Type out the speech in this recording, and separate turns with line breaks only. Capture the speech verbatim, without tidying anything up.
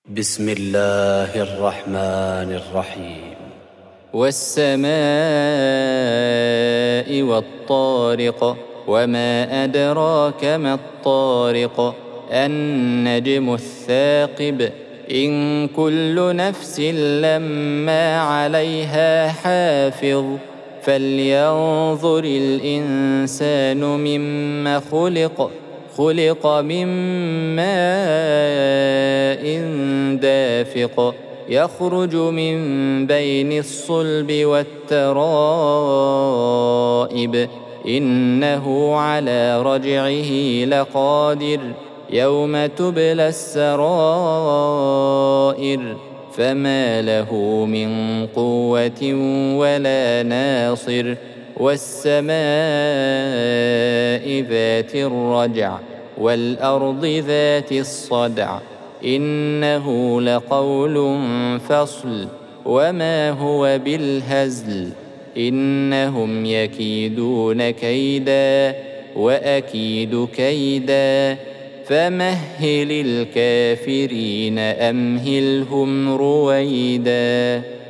بسم الله الرحمن الرحيم.
والسماء والطارق وما أدراك ما الطارق النجم الثاقب إن كل نفس لما عليها حافظ فلينظر الإنسان مما خلق خلق من ماء دافق يخرج من بين الصلب والترائب إنه على رجعه لقادر يوم تبلى السرائر فما له من قوة ولا ناصر والسماء ذات الرجع والأرض ذات الصدع إنه لقول فصل وما هو بالهزل إنهم يكيدون كيدا وأكيد كيدا فمهل الكافرين أمهلهم رويدا.